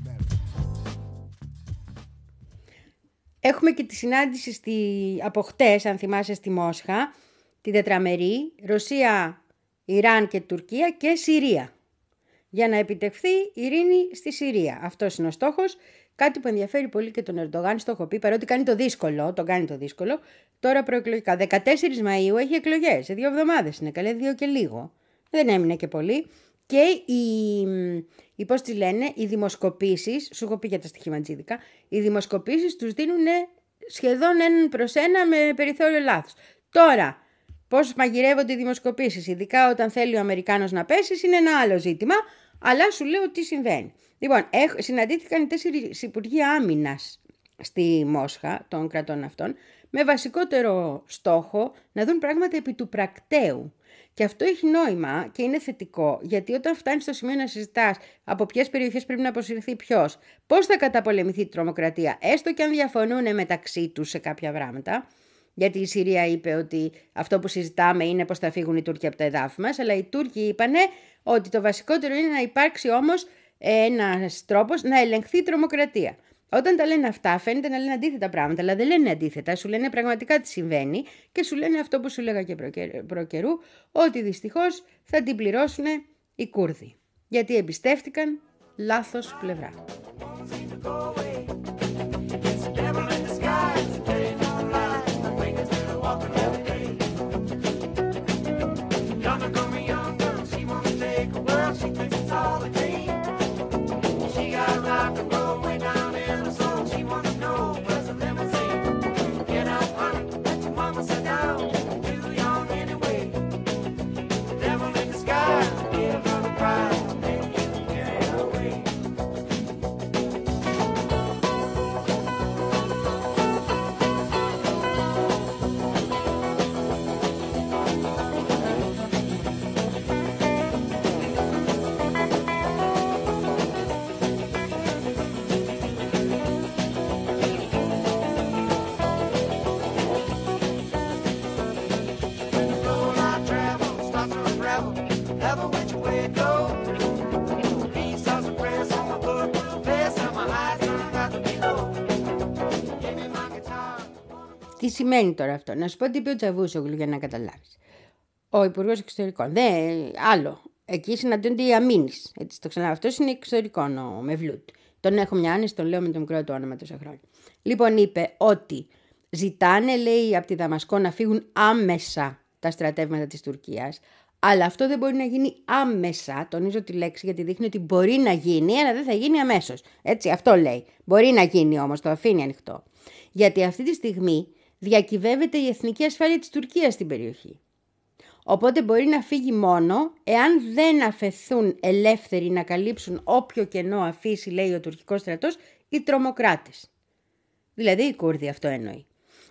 Έχουμε και τη συνάντηση στη, από χτες, αν θυμάσαι, στη Μόσχα, την τετραμερή, Ρωσία, Ιράν και Τουρκία και Συρία. Για να επιτευχθεί ειρήνη στη Συρία. Αυτός είναι ο στόχος. Κάτι που ενδιαφέρει πολύ και τον Ερντογάν, στο έχω πει, παρότι κάνει το δύσκολο, τον κάνει το δύσκολο, τώρα προεκλογικά. δεκατέσσερις Μαΐου έχει εκλογές, σε δύο εβδομάδες είναι, καλέ, δύο και λίγο. Δεν έμεινε και πολύ. Και οι, οι, πώς τη λένε, οι δημοσκοπήσεις, σου έχω πει για τα στοιχηματζίδικα, οι δημοσκοπήσεις τους δίνουν σχεδόν έναν προς ένα με περιθώριο λάθος. Τώρα, πώς μαγειρεύονται οι δημοσκοπήσεις, ειδικά όταν θέλει ο Αμερικάνος να πέσει, είναι ένα άλλο ζήτημα, αλλά σου λέω τι συμβαίνει. Λοιπόν, έχ, συναντήθηκαν οι τέσσερις υπουργοί άμυνας στη Μόσχα των κρατών αυτών, με βασικότερο στόχο να δουν πράγματα επί του πρακτέου. Και αυτό έχει νόημα και είναι θετικό, γιατί όταν φτάνεις στο σημείο να συζητάς από ποιες περιοχές πρέπει να αποσυρθεί ποιος, πώς θα καταπολεμηθεί η τρομοκρατία, έστω και αν διαφωνούν μεταξύ τους σε κάποια πράγματα, γιατί η Συρία είπε ότι αυτό που συζητάμε είναι πώς θα φύγουν οι Τούρκοι από τα εδάφη μας, αλλά οι Τούρκοι είπανε ότι το βασικότερο είναι να υπάρξει όμως ένας τρόπος να ελεγχθεί η τρομοκρατία. Όταν τα λένε αυτά, φαίνεται να λένε αντίθετα πράγματα, αλλά δεν λένε αντίθετα. Σου λένε πραγματικά τι συμβαίνει και σου λένε αυτό που σου λέγα και προκαιρού, ότι δυστυχώς θα την πληρώσουν οι Κούρδοι. Γιατί εμπιστεύτηκαν λάθος πλευρά. Τι σημαίνει τώρα αυτό? Να σου πω τι είπε ο Τσαβούσογλου για να καταλάβεις. Ο Υπουργός Εξωτερικών. Δεν, άλλο. Εκεί συναντούνται οι αμήνεις. Έτσι το ξαναλέω. Αυτός είναι εξωτερικών ο Μευλούτ. Τον έχω μια άνεση, τον λέω με το μικρό του όνομα τόσα χρόνια. Λοιπόν, είπε ότι ζητάνε, λέει, από τη Δαμασκό να φύγουν άμεσα τα στρατεύματα της Τουρκίας. Αλλά αυτό δεν μπορεί να γίνει άμεσα. Τονίζω τη λέξη γιατί δείχνει ότι μπορεί να γίνει, αλλά δεν θα γίνει αμέσως. Έτσι, αυτό λέει. Μπορεί να γίνει όμως, το αφήνει ανοιχτό. Γιατί αυτή τη στιγμή διακυβεύεται η εθνική ασφάλεια της Τουρκίας στην περιοχή. Οπότε μπορεί να φύγει μόνο εάν δεν αφαιθούν ελεύθεροι να καλύψουν όποιο κενό αφήσει, λέει ο τουρκικός στρατός, οι τρομοκράτες. Δηλαδή οι Κούρδοι, αυτό εννοεί.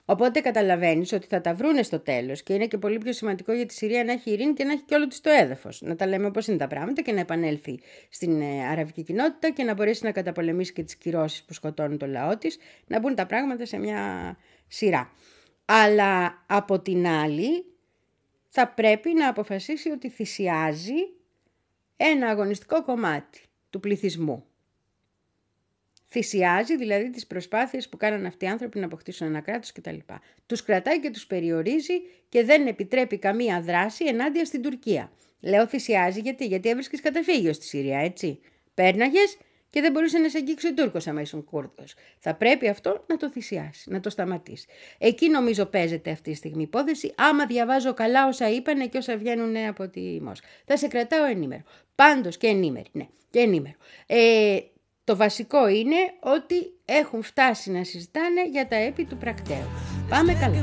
Οπότε καταλαβαίνεις ότι θα τα βρούνε στο τέλος και είναι και πολύ πιο σημαντικό για τη Συρία να έχει ειρήνη και να έχει και όλο της το έδαφος. Να τα λέμε όπως είναι τα πράγματα και να επανέλθει στην ε, αραβική κοινότητα και να μπορέσει να καταπολεμήσει και τις κυρώσεις που σκοτώνουν το λαό της, να μπουν τα πράγματα σε μια σειρά. Αλλά από την άλλη θα πρέπει να αποφασίσει ότι θυσιάζει ένα αγωνιστικό κομμάτι του πληθυσμού. Θυσιάζει δηλαδή τις προσπάθειες που κάναν αυτοί οι άνθρωποι να αποκτήσουν ένα κράτος κτλ. Τους κρατάει και τους περιορίζει και δεν επιτρέπει καμία δράση ενάντια στην Τουρκία. Λέω θυσιάζει γιατί, γιατί έβρισκες καταφύγιο στη Συρία, έτσι. Πέρναγες και δεν μπορούσε να σε αγγίξει ο Τούρκος άμα ήσουν Κούρδος. Θα πρέπει αυτό να το θυσιάσει, να το σταματήσει. Εκεί νομίζω παίζεται αυτή τη στιγμή η υπόθεση. Άμα διαβάζω καλά όσα είπανε και όσα βγαίνουν από τη Μόσχα. Θα σε κρατάω ενήμερο. Πάντως και ενήμερη, ναι, και ενήμερο. Ε, το βασικό είναι ότι έχουν φτάσει να συζητάνε για τα έπι του πρακτέου. Πάμε καλά.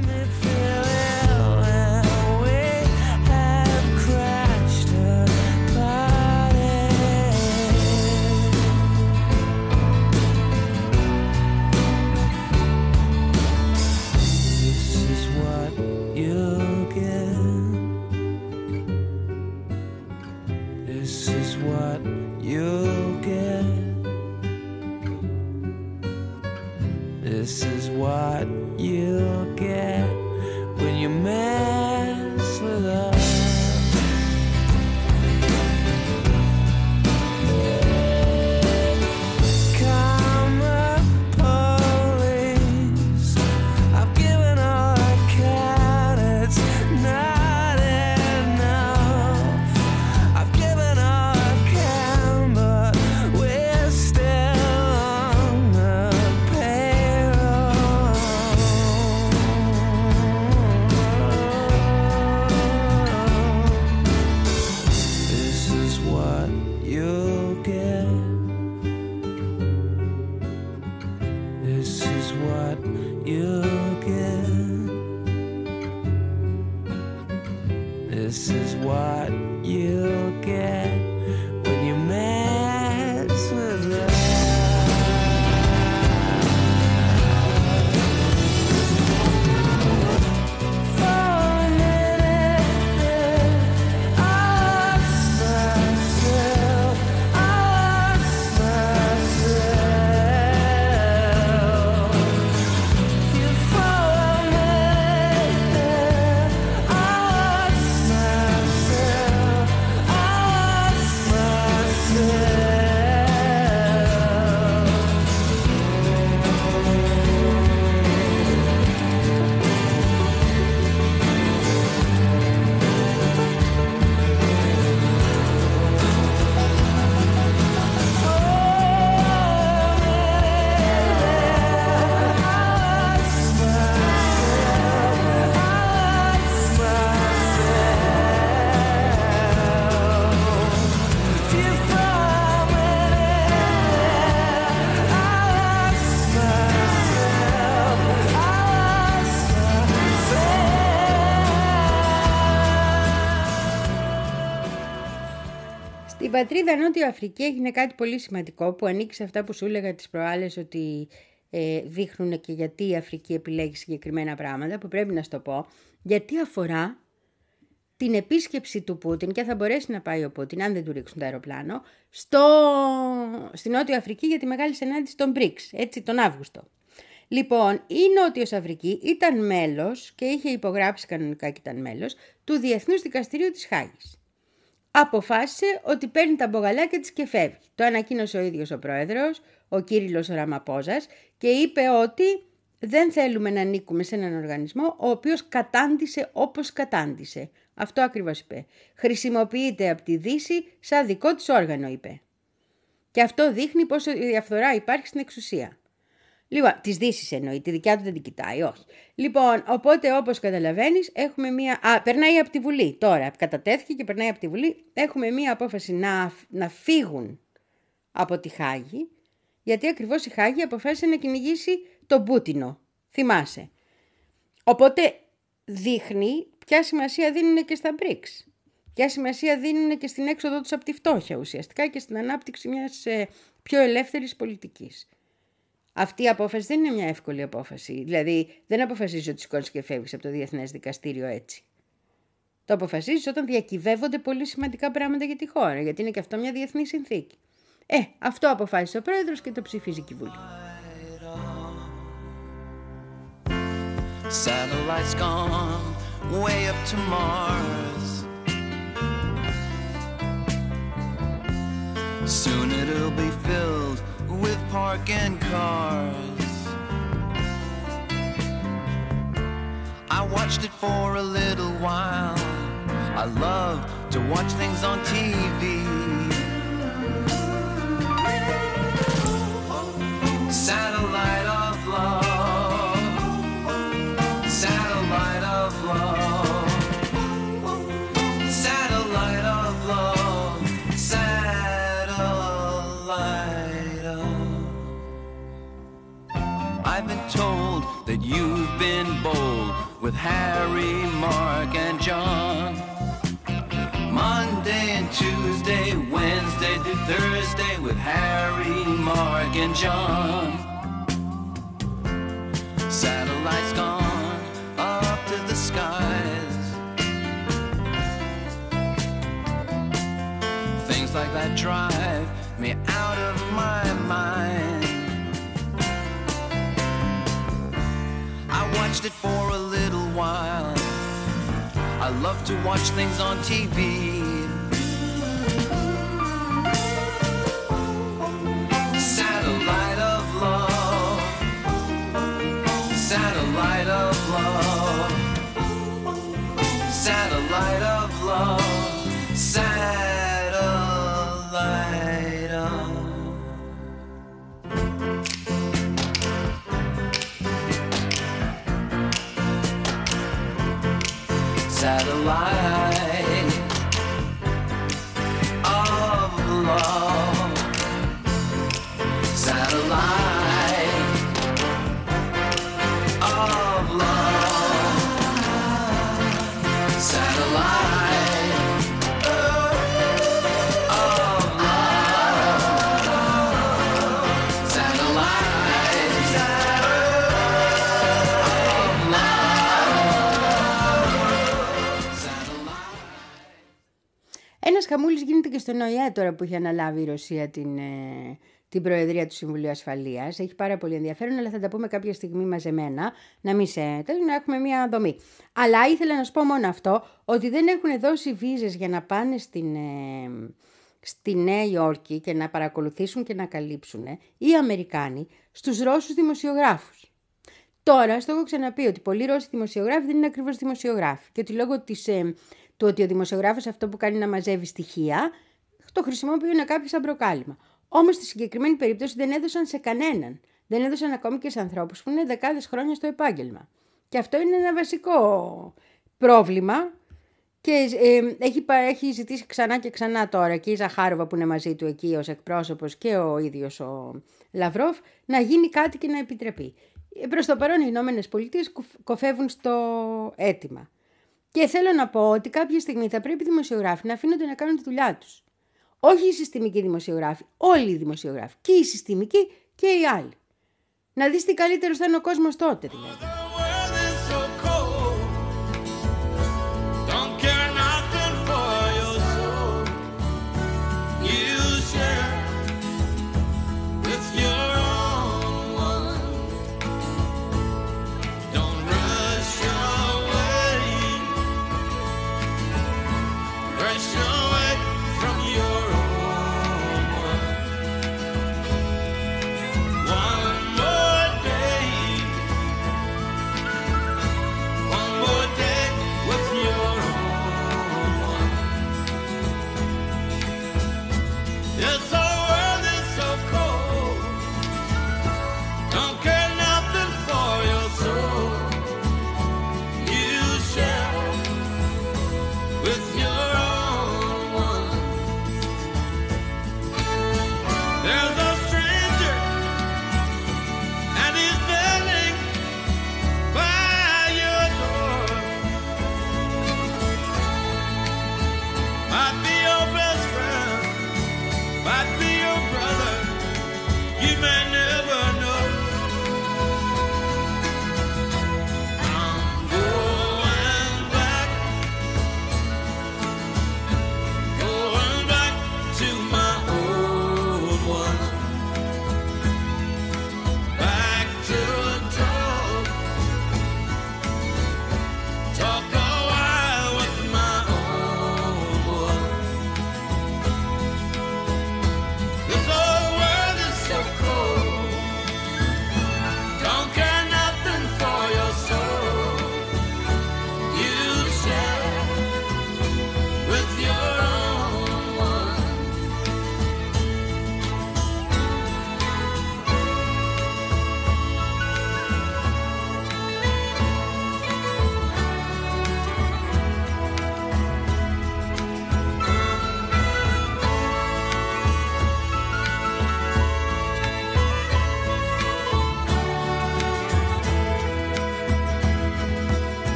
This is what you'll get when you mess with us. Karma police, I've given all I can, it's not enough. I've given all I can, but we're still on the This is what you'll get when you mess with us. For a minute, I lost myself, I lost myself. You for a minute, I lost myself, I lost myself. Στην πατρίδα Νότια Αφρική έγινε κάτι πολύ σημαντικό που ανήκει σε αυτά που σου έλεγα τις προάλλες ότι ε, δείχνουν και γιατί η Αφρική επιλέγει συγκεκριμένα πράγματα που πρέπει να σου το πω, γιατί αφορά την επίσκεψη του Πούτιν και θα μπορέσει να πάει ο Πούτιν, αν δεν του ρίξουν το αεροπλάνο, στο... στη Νότια Αφρική για τη μεγάλη συνάντηση των μπρικς, έτσι τον Αύγουστο. Λοιπόν, η Νότιος Αφρική ήταν μέλος και είχε υπογράψει κανονικά και ήταν μέλος του Διεθνούς Δικαστηρίου της Χάγης. Αποφάσισε ότι παίρνει τα μπογαλάκια της και φεύγει. Το ανακοίνωσε ο ίδιος ο πρόεδρος, ο Κύριλλος Ραμαπόζας, και είπε ότι δεν θέλουμε να ανήκουμε σε έναν οργανισμό ο οποίος κατάντησε όπως κατάντησε. Αυτό ακριβώς είπε. Χρησιμοποιείται από τη Δύση σαν δικό της όργανο, είπε. Και αυτό δείχνει πόσο διαφθορά υπάρχει στην εξουσία. Λοιπόν, της Δύσης εννοεί, τη δικιά του δεν την κοιτάει, όχι. Λοιπόν, οπότε όπως καταλαβαίνεις έχουμε μία... Α, περνάει από τη Βουλή τώρα, κατατέθηκε και περνάει από τη Βουλή. Έχουμε μία απόφαση να, να φύγουν από τη Χάγη, γιατί ακριβώς η Χάγη αποφάσισε να κυνηγήσει τον Πούτινο, θυμάσαι. Οπότε δείχνει ποια σημασία δίνουν και στα μπρικς. Ποια σημασία δίνουν και στην έξοδο τους από τη φτώχεια ουσιαστικά και στην ανάπτυξη μιας ε, πιο ελεύθερης πολιτικής. Αυτή η απόφαση δεν είναι μια εύκολη απόφαση. Δηλαδή, δεν αποφασίζεις ότι σηκώνεις και φεύγεις από το Διεθνές Δικαστήριο έτσι. Το αποφασίζεις όταν διακυβεύονται πολύ σημαντικά πράγματα για τη χώρα, γιατί είναι και αυτό μια διεθνή συνθήκη. Ε, αυτό αποφάσισε ο πρόεδρος και το ψηφίζει και η Βουλή. Satellites gone way up to Mars. Soon it'll be filled with parking cars. I watched it for a little while. I love to watch things on T V. Satellite of love. Satellite of love. Satellite of love. Satellite of. I've been told that you've been bold with Harry, Mark, and John. Monday and Tuesday, Wednesday through Thursday with Harry, Mark, and John. Satellites gone up to the skies. Things like that drive me out of my mind. I watched it for a little while. I love to watch things on T V. Satellite of love. Satellite of love. Satellite of love. Satellite of. Satellite of love. Satellite of love. Satellite of love. Ένας χαμούλης γίνεται και στον ΟΗΕ τώρα που έχει αναλάβει η Ρωσία την, ε, την Προεδρία του Συμβουλίου Ασφαλείας. Έχει πάρα πολύ ενδιαφέρον, αλλά θα τα πούμε κάποια στιγμή μαζεμένα, να μην σε τέλει, να έχουμε μια δομή. Αλλά ήθελα να σου πω μόνο αυτό, ότι δεν έχουν δώσει βίζες για να πάνε στην, ε, στη Νέα Υόρκη και να παρακολουθήσουν και να καλύψουν ε, οι Αμερικάνοι στους Ρώσους δημοσιογράφους. Τώρα, στο έχω ξαναπεί ότι πολλοί Ρώσοι δημοσιογράφοι δεν είναι ακριβώς δημοσιογράφοι και ότι λόγω της, ε, του ότι ο δημοσιογράφος αυτό που κάνει να μαζεύει στοιχεία, το χρησιμοποιούν κάποιοι σαν προκάλημα. Όμως στη συγκεκριμένη περίπτωση δεν έδωσαν σε κανέναν. Δεν έδωσαν ακόμη και σε ανθρώπους που είναι δεκάδες χρόνια στο επάγγελμα. Και αυτό είναι ένα βασικό πρόβλημα και ε, έχει, έχει ζητήσει ξανά και ξανά τώρα και η Ζαχάροβα που είναι μαζί του εκεί ως εκπρόσωπος και ο ίδιος ο Λαυρόφ να γίνει κάτι και να επιτραπεί. Προς το παρόν οι Ηνωμένες Πολιτείες κοφεύουν στο αίτημα. Και θέλω να πω ότι κάποια στιγμή θα πρέπει οι δημοσιογράφοι να αφήνονται να κάνουν τη δουλειά τους. Όχι οι συστημικοί δημοσιογράφοι, όλοι οι δημοσιογράφοι. Και οι συστημικοί και οι άλλοι. Να δεις τι καλύτερος θα είναι ο κόσμος τότε δηλαδή.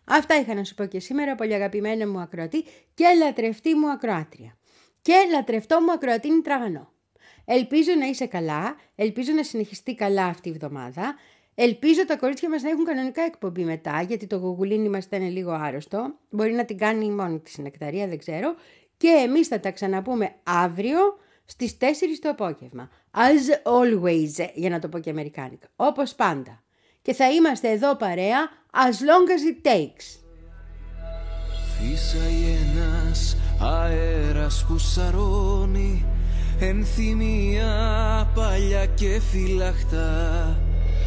Αυτά είχα να σου πω και σήμερα, πολύ αγαπημένα μου ακροατή και λατρευτή μου ακροάτρια. Και λατρευτό μου ακροατίνη Τραγανό. Ελπίζω να είσαι καλά, ελπίζω να συνεχιστεί καλά αυτή η εβδομάδα. Ελπίζω τα κορίτσια μας να έχουν κανονικά εκπομπή μετά, γιατί το γουγουλίνι μας ήταν λίγο άρρωστο. Μπορεί να την κάνει μόνη της η Νεκταρία, δεν ξέρω. Και εμείς θα τα ξαναπούμε αύριο στις τέσσερις το απόγευμα. As always, για να το πω και αμερικάνικα. Όπως πάντα. Και θα είμαστε εδώ παρέα as long as it takes. Φύσαει ένας αέρας που σαρώνει ενθυμία παλιά και φυλαχτά.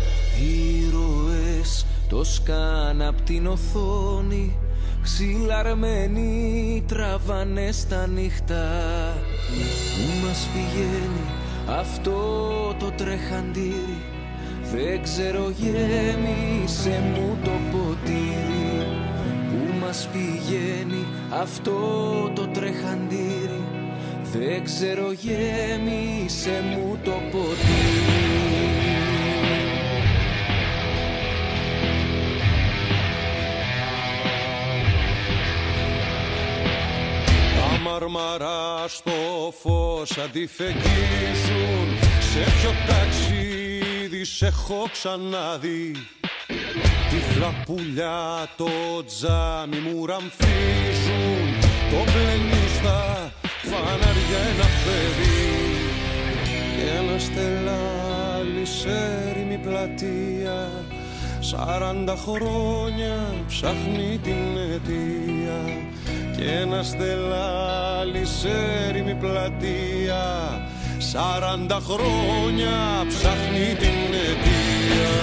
Ήρωες το σκάν απ' την οθόνη, ξυλαρμένοι τραβάνε στα νύχτα. Πού μας πηγαίνει αυτό το τρεχαντήρι, δεν ξέρω, γέμισε μου το ποτήρι. Πού μας πηγαίνει αυτό το τρεχαντήρι, δεν ξέρω, γέμισε μου το ποτήρι. Μαρμαρά στο φως αντιφεγγίζουν, σε ποιο ταξίδι σε έχω ξαναδεί. Τυφλά πουλιά το τζάμι μου ραμφίζουν, το πλένει στα φανάρια ένα παιδί. Και ένα στελάλι σε έρημη πλατεία, σαράντα χρόνια ψάχνει την αιτία. Και ένα στελάλι σε έρημη πλατεία, σαράντα χρόνια ψάχνει την αιτία.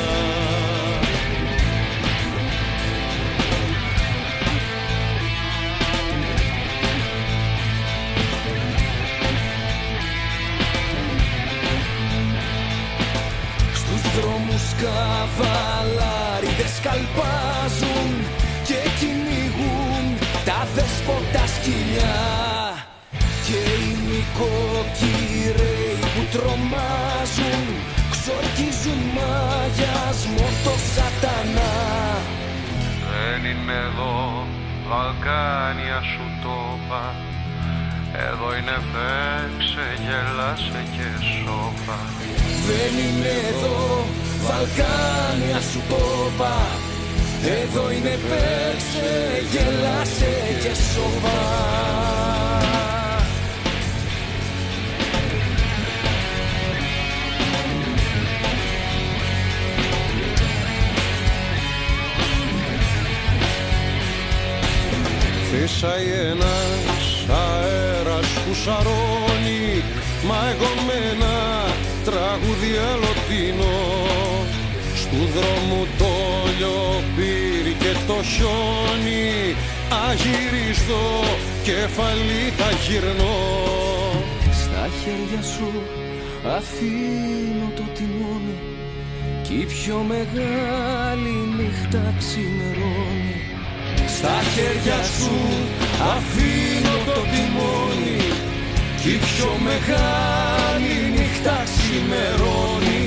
Στους δρόμους καβαλάριδες καλπάζουν και κυνηγούν τα δέσποτα σκυλιά. Και οι νοικοκυρέοι που τρομάζουν ξορκίζουν μαγιασμό το σατανά. Δεν είναι εδώ Βαλκάνια σου το είπα, εδώ είναι παίξε, γέλασε και σώπα. Δεν είναι εδώ Βαλκάνια σου το είπα, εδώ είναι παίξε, γελάσε και σώπα. Φύσαει ένας αέρας που σαρώνει, μα εγώ με ένα τραγούδι αλλοτινό. Στου δρόμου το λιοπύρι και το χιόνι, αγυρίστο κεφαλή θα γυρνώ. Στα χέρια σου αφήνω το τιμόνι κι η πιο μεγάλη νύχτα ξημερώνει. Στα χέρια σου αφήνω το τιμόνι κι η πιο μεγάλη νύχτα ξημερώνει.